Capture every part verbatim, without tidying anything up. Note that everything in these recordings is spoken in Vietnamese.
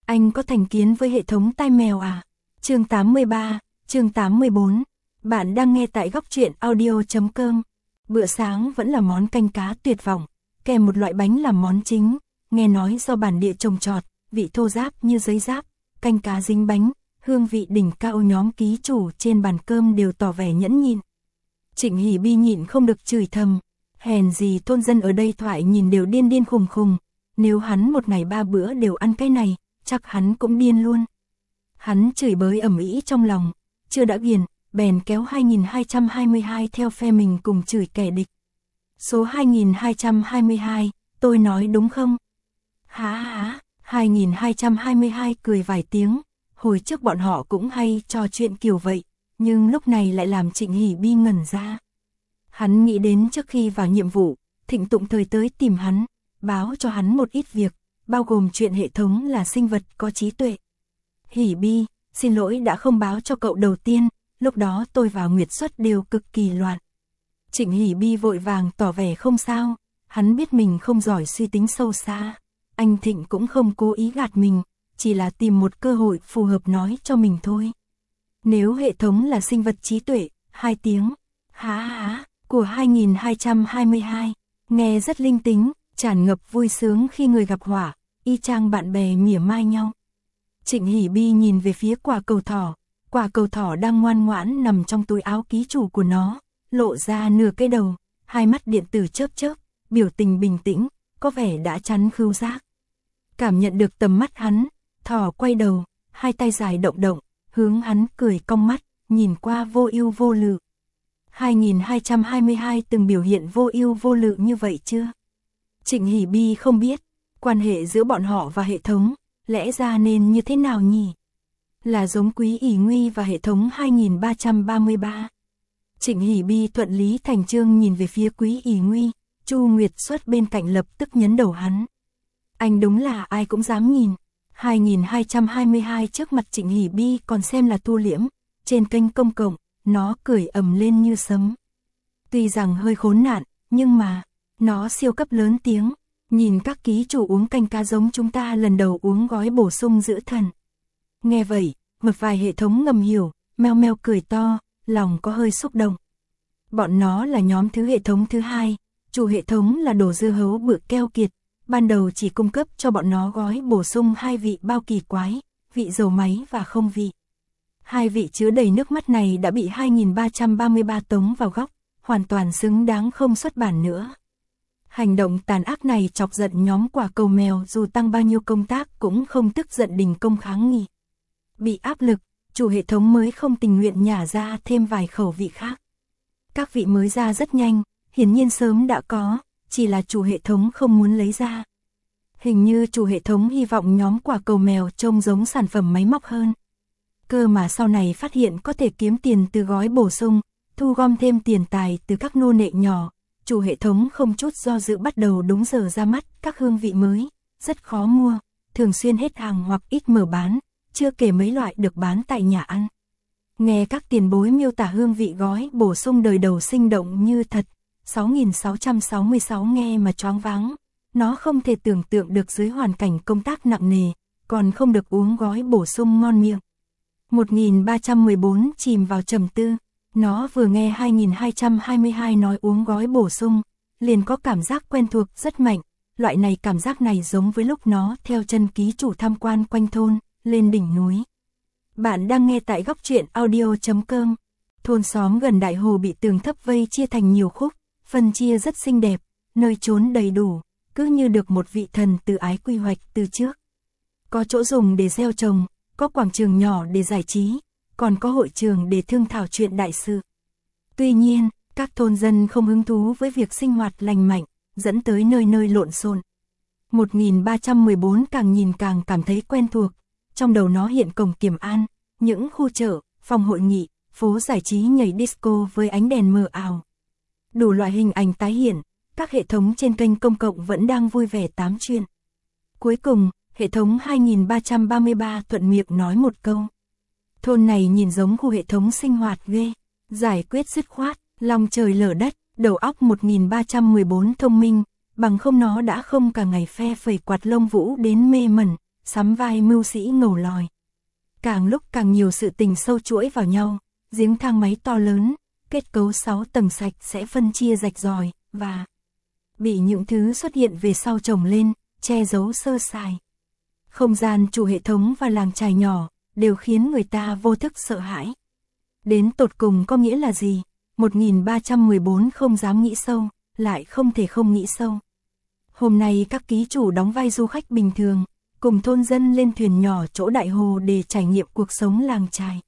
Anh có thành kiến với hệ thống tai mèo à? Chương tám mươi ba, chương tám mươi bốn. Bạn đang nghe tại góc truyện audio chấm com. Bữa sáng vẫn là món canh cá tuyệt vọng, kèm một loại bánh làm món chính, nghe nói do bản địa trồng trọt, vị thô ráp như giấy giáp, canh cá dính bánh, hương vị đỉnh cao. Nhóm ký chủ trên bàn cơm đều tỏ vẻ nhẫn nhịn. Trịnh Hỷ Bi nhịn không được chửi thầm, hèn gì thôn dân ở đây thoại nhìn đều điên điên khùng khùng, nếu hắn một ngày ba bữa đều ăn cái này, chắc hắn cũng điên luôn. Hắn chửi bới ầm ĩ trong lòng, chưa đã ghiền, bèn kéo hai nghìn hai trăm hai mươi hai theo phe mình cùng chửi kẻ địch. Số hai nghìn hai trăm hai mươi hai, tôi nói đúng không? Há há, hai nghìn hai trăm hai mươi hai cười vài tiếng, hồi trước bọn họ cũng hay trò chuyện kiểu vậy, nhưng lúc này lại làm Trịnh Hỷ Bi ngẩn ra. Hắn nghĩ đến trước khi vào nhiệm vụ, Thịnh Tụng thời tới tìm hắn, báo cho hắn một ít việc, bao gồm chuyện hệ thống là sinh vật có trí tuệ. Hỷ Bi, xin lỗi đã không báo cho cậu đầu tiên, lúc đó tôi và Nguyệt Xuất đều cực kỳ loạn. Trịnh Hỷ Bi vội vàng tỏ vẻ không sao, hắn biết mình không giỏi suy tính sâu xa. Anh Thịnh cũng không cố ý gạt mình, chỉ là tìm một cơ hội phù hợp nói cho mình thôi. Nếu hệ thống là sinh vật trí tuệ, hai tiếng, há há, của hai nghìn hai trăm hai mươi hai, nghe rất linh tính, tràn ngập vui sướng khi người gặp họa, y chang bạn bè mỉa mai nhau. Trịnh Hỷ Bi nhìn về phía quả cầu thỏ, quả cầu thỏ đang ngoan ngoãn nằm trong túi áo ký chủ của nó, lộ ra nửa cái đầu, hai mắt điện tử chớp chớp, biểu tình bình tĩnh, có vẻ đã chắn khứu giác. Cảm nhận được tầm mắt hắn, thỏ quay đầu, hai tay dài động động, hướng hắn cười cong mắt, nhìn qua vô ưu vô lự. hai nghìn hai trăm hai mươi hai từng biểu hiện vô ưu vô lự như vậy chưa? Trịnh Hỷ Bi không biết, quan hệ giữa bọn họ và hệ thống, lẽ ra nên như thế nào nhỉ? Là giống Quý ỷ Nguy và hệ thống hai nghìn ba trăm ba mươi ba. Trịnh Hỷ Bi thuận lý thành chương nhìn về phía Quý ỷ Nguy, Chu Nguyệt Xuất bên cạnh lập tức nhấn đầu hắn. Anh đúng là ai cũng dám nhìn. hai nghìn hai trăm hai mươi hai trước mặt Trịnh Hỷ Bi còn xem là thu liễm, trên kênh công cộng, nó cười ầm lên như sấm. Tuy rằng hơi khốn nạn, nhưng mà, nó siêu cấp lớn tiếng, nhìn các ký chủ uống canh cá giống chúng ta lần đầu uống gói bổ sung giữ thần. Nghe vậy, một vài hệ thống ngầm hiểu, meo meo cười to, lòng có hơi xúc động. Bọn nó là nhóm thứ hệ thống thứ hai, chủ hệ thống là đồ dưa hấu bự keo kiệt, ban đầu chỉ cung cấp cho bọn nó gói bổ sung hai vị bao kỳ quái, vị dầu máy và không vị. Hai vị chứa đầy nước mắt này đã bị hai nghìn ba trăm ba mươi ba tống vào góc, hoàn toàn xứng đáng không xuất bản nữa. Hành động tàn ác này chọc giận nhóm quả cầu mèo, dù tăng bao nhiêu công tác cũng không tức giận đình công kháng nghị. Bị áp lực, chủ hệ thống mới không tình nguyện nhả ra thêm vài khẩu vị khác. Các vị mới ra rất nhanh, hiển nhiên sớm đã có, chỉ là chủ hệ thống không muốn lấy ra. Hình như chủ hệ thống hy vọng nhóm quả cầu mèo trông giống sản phẩm máy móc hơn. Cơ mà sau này phát hiện có thể kiếm tiền từ gói bổ sung, thu gom thêm tiền tài từ các nô nệ nhỏ, chủ hệ thống không chút do dự bắt đầu đúng giờ ra mắt các hương vị mới, rất khó mua, thường xuyên hết hàng hoặc ít mở bán, chưa kể mấy loại được bán tại nhà ăn. Nghe các tiền bối miêu tả hương vị gói bổ sung đời đầu sinh động như thật, sáu nghìn sáu trăm sáu mươi sáu nghe mà choáng váng, nó không thể tưởng tượng được dưới hoàn cảnh công tác nặng nề, còn không được uống gói bổ sung ngon miệng. một nghìn ba trăm mười bốn chìm vào trầm tư, nó vừa nghe hai nghìn hai trăm hai mươi hai nói uống gói bổ sung, liền có cảm giác quen thuộc rất mạnh, loại này cảm giác này giống với lúc nó theo chân ký chủ tham quan quanh thôn, lên đỉnh núi. Bạn đang nghe tại góc truyện audio chấm com. Thôn xóm gần đại hồ bị tường thấp vây chia thành nhiều khúc, phân chia rất xinh đẹp, nơi trốn đầy đủ, cứ như được một vị thần từ ái quy hoạch từ trước. Có chỗ dùng để gieo trồng, có quảng trường nhỏ để giải trí, còn có hội trường để thương thảo chuyện đại sự. Tuy nhiên, các thôn dân không hứng thú với việc sinh hoạt lành mạnh, dẫn tới nơi nơi lộn xộn. một nghìn ba trăm mười bốn càng nhìn càng cảm thấy quen thuộc, trong đầu nó hiện cổng Kiểm An, những khu chợ, phòng hội nghị, phố giải trí nhảy disco với ánh đèn mờ ảo. Đủ loại hình ảnh tái hiện, các hệ thống trên kênh công cộng vẫn đang vui vẻ tám chuyện. Cuối cùng, hệ thống hai nghìn ba trăm ba mươi ba thuận miệng nói một câu. Thôn này nhìn giống khu hệ thống sinh hoạt ghê, giải quyết dứt khoát, lòng trời lở đất, đầu óc một nghìn ba trăm mười bốn thông minh, bằng không nó đã không cả ngày phe phẩy quạt lông vũ đến mê mẩn, sắm vai mưu sĩ ngầu lòi. Càng lúc càng nhiều sự tình sâu chuỗi vào nhau, giếng thang máy to lớn, kết cấu sáu tầng sạch sẽ phân chia rạch ròi, và bị những thứ xuất hiện về sau chồng lên, che giấu sơ sài. Không gian chủ hệ thống và làng chài nhỏ, đều khiến người ta vô thức sợ hãi. Đến tột cùng có nghĩa là gì? một nghìn ba trăm mười bốn không dám nghĩ sâu, lại không thể không nghĩ sâu. Hôm nay các ký chủ đóng vai du khách bình thường, cùng thôn dân lên thuyền nhỏ chỗ đại hồ để trải nghiệm cuộc sống làng chài.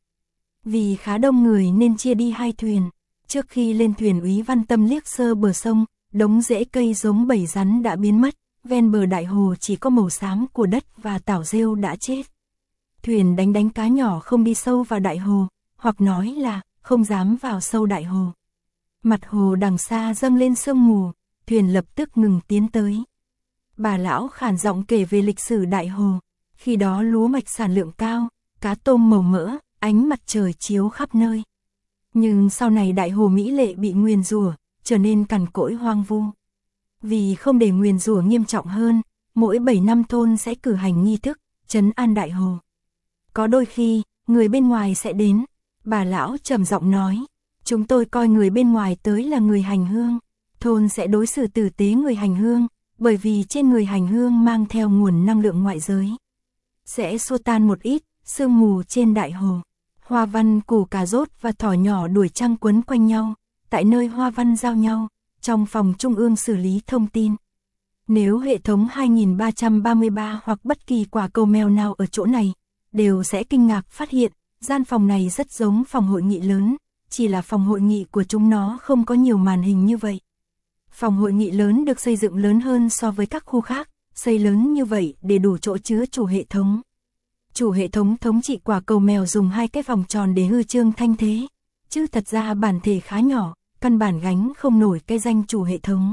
Vì khá đông người nên chia đi hai thuyền. Trước khi lên thuyền, Úy Văn Tâm liếc sơ bờ sông, đống rễ cây giống bầy rắn đã biến mất, ven bờ đại hồ chỉ có màu xám của đất và tảo rêu đã chết. Thuyền đánh đánh cá nhỏ không đi sâu vào đại hồ, hoặc nói là không dám vào sâu đại hồ. Mặt hồ đằng xa dâng lên sương mù, thuyền lập tức ngừng tiến tới. Bà lão khản giọng kể về lịch sử đại hồ, khi đó lúa mạch sản lượng cao, cá tôm màu mỡ, ánh mặt trời chiếu khắp nơi. Nhưng sau này đại hồ mỹ lệ bị nguyền rủa, trở nên cằn cỗi hoang vu. Vì không để nguyền rủa nghiêm trọng hơn, mỗi bảy năm thôn sẽ cử hành nghi thức trấn an đại hồ. Có đôi khi, người bên ngoài sẽ đến, bà lão trầm giọng nói, chúng tôi coi người bên ngoài tới là người hành hương, thôn sẽ đối xử tử tế người hành hương, bởi vì trên người hành hương mang theo nguồn năng lượng ngoại giới. Sẽ xua tan một ít sương mù trên đại hồ. Hoa văn, củ cà rốt và thỏ nhỏ đuổi trăng quấn quanh nhau, tại nơi hoa văn giao nhau, trong phòng trung ương xử lý thông tin. Nếu hệ thống hai nghìn ba trăm ba mươi ba hoặc bất kỳ quả cầu mèo nào ở chỗ này, đều sẽ kinh ngạc phát hiện, gian phòng này rất giống phòng hội nghị lớn, chỉ là phòng hội nghị của chúng nó không có nhiều màn hình như vậy. Phòng hội nghị lớn được xây dựng lớn hơn so với các khu khác, xây lớn như vậy để đủ chỗ chứa chủ hệ thống. Chủ hệ thống thống trị quả cầu mèo dùng hai cái vòng tròn để hư trương thanh thế, chứ thật ra bản thể khá nhỏ, căn bản gánh không nổi cái danh chủ hệ thống.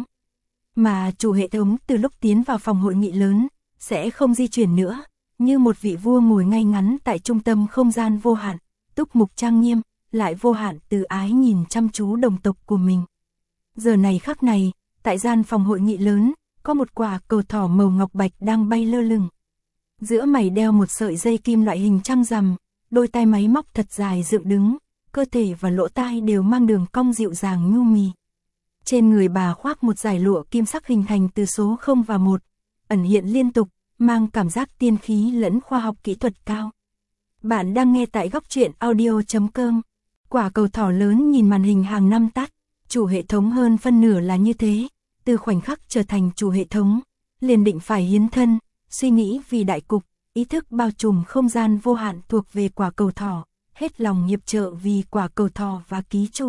Mà chủ hệ thống từ lúc tiến vào phòng hội nghị lớn, sẽ không di chuyển nữa, như một vị vua ngồi ngay ngắn tại trung tâm không gian vô hạn, túc mục trang nghiêm, lại vô hạn từ ái nhìn chăm chú đồng tộc của mình. Giờ này khắc này, tại gian phòng hội nghị lớn, có một quả cầu thỏ màu ngọc bạch đang bay lơ lửng. Giữa mày đeo một sợi dây kim loại hình trăng rằm, đôi tai máy móc thật dài dựng đứng, cơ thể và lỗ tai đều mang đường cong dịu dàng nhu mì. Trên người bà khoác một dải lụa kim sắc hình thành từ số không và một, ẩn hiện liên tục, mang cảm giác tiên khí lẫn khoa học kỹ thuật cao. Bạn đang nghe tại góc truyện audio chấm com. Quả cầu thỏ lớn nhìn màn hình hàng năm tắt, chủ hệ thống hơn phân nửa là như thế, từ khoảnh khắc trở thành chủ hệ thống, liền định phải hiến thân, suy nghĩ vì đại cục, ý thức bao trùm không gian vô hạn thuộc về quả cầu thỏ, hết lòng hiệp trợ vì quả cầu thỏ và ký chủ.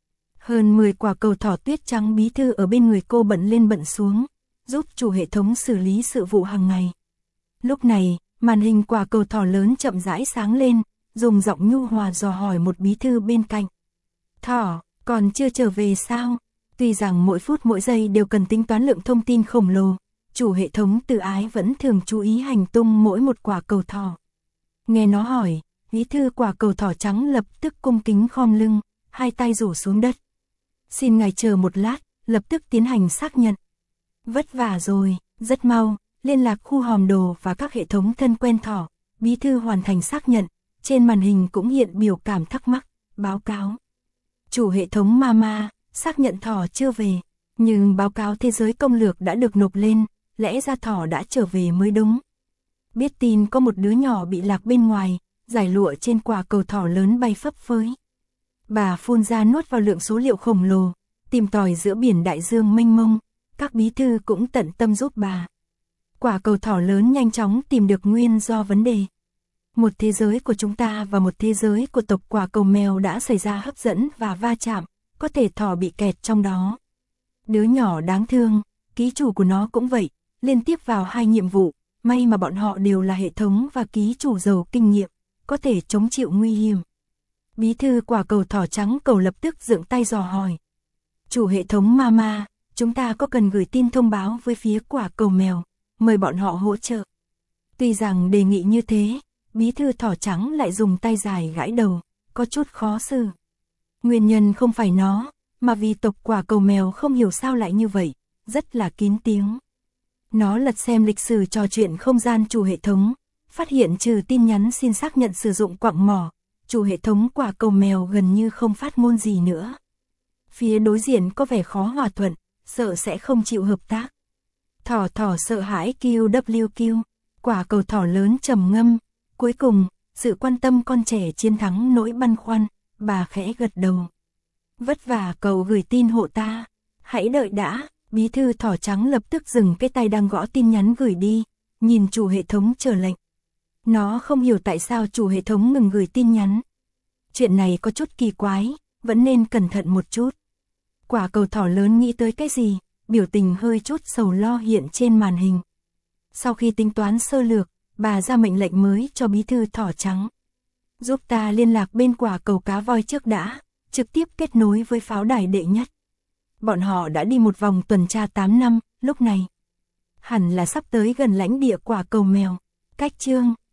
Hơn mười quả cầu thỏ tuyết trắng bí thư ở bên người cô bận lên bận xuống, giúp chủ hệ thống xử lý sự vụ hàng ngày. Lúc này, màn hình quả cầu thỏ lớn chậm rãi sáng lên, dùng giọng nhu hòa dò hỏi một bí thư bên cạnh. Thỏ, còn chưa trở về sao? Tuy rằng mỗi phút mỗi giây đều cần tính toán lượng thông tin khổng lồ, chủ hệ thống từ ái vẫn thường chú ý hành tung mỗi một quả cầu thỏ. Nghe nó hỏi, bí thư quả cầu thỏ trắng lập tức cung kính khom lưng, hai tay rủ xuống đất. Xin ngài chờ một lát, lập tức tiến hành xác nhận. Vất vả rồi, rất mau, liên lạc khu hòm đồ và các hệ thống thân quen thỏ, bí thư hoàn thành xác nhận, trên màn hình cũng hiện biểu cảm thắc mắc, báo cáo. Chủ hệ thống Mama, xác nhận thỏ chưa về, nhưng báo cáo thế giới công lược đã được nộp lên, lẽ ra thỏ đã trở về mới đúng. Biết tin có một đứa nhỏ bị lạc bên ngoài, giải lụa trên quả cầu thỏ lớn bay phấp phới. Bà phun ra nuốt vào lượng số liệu khổng lồ, tìm tòi giữa biển đại dương mênh mông, các bí thư cũng tận tâm giúp bà. Quả cầu thỏ lớn nhanh chóng tìm được nguyên do vấn đề. Một thế giới của chúng ta và một thế giới của tộc quả cầu mèo đã xảy ra hấp dẫn và va chạm, có thể thỏ bị kẹt trong đó. Đứa nhỏ đáng thương, ký chủ của nó cũng vậy, liên tiếp vào hai nhiệm vụ, may mà bọn họ đều là hệ thống và ký chủ giàu kinh nghiệm, có thể chống chịu nguy hiểm. Bí thư quả cầu thỏ trắng cầu lập tức dựng tay dò hỏi. Chủ hệ thống Mama, chúng ta có cần gửi tin thông báo với phía quả cầu mèo, mời bọn họ hỗ trợ. Tuy rằng đề nghị như thế, bí thư thỏ trắng lại dùng tay dài gãi đầu, có chút khó xử. Nguyên nhân không phải nó, mà vì tộc quả cầu mèo không hiểu sao lại như vậy, rất là kín tiếng. Nó lật xem lịch sử trò chuyện không gian chủ hệ thống, phát hiện trừ tin nhắn xin xác nhận sử dụng quặng mỏ, chủ hệ thống quả cầu mèo gần như không phát ngôn gì nữa. Phía đối diện có vẻ khó hòa thuận, sợ sẽ không chịu hợp tác. Thỏ thỏ sợ hãi quy vê kép, quả cầu thỏ lớn trầm ngâm, cuối cùng, sự quan tâm con trẻ chiến thắng nỗi băn khoăn, bà khẽ gật đầu. Vất vả cậu gửi tin hộ ta, hãy đợi đã, bí thư thỏ trắng lập tức dừng cái tay đang gõ tin nhắn gửi đi, nhìn chủ hệ thống chờ lệnh. Nó không hiểu tại sao chủ hệ thống ngừng gửi tin nhắn. Chuyện này có chút kỳ quái, vẫn nên cẩn thận một chút. Quả cầu thỏ lớn nghĩ tới cái gì, biểu tình hơi chút sầu lo hiện trên màn hình. Sau khi tính toán sơ lược, bà ra mệnh lệnh mới cho bí thư thỏ trắng. Giúp ta liên lạc bên quả cầu cá voi trước đã, trực tiếp kết nối với pháo đài đệ nhất. Bọn họ đã đi một vòng tuần tra tám năm, lúc này hẳn là sắp tới gần lãnh địa quả cầu mèo. Cách chương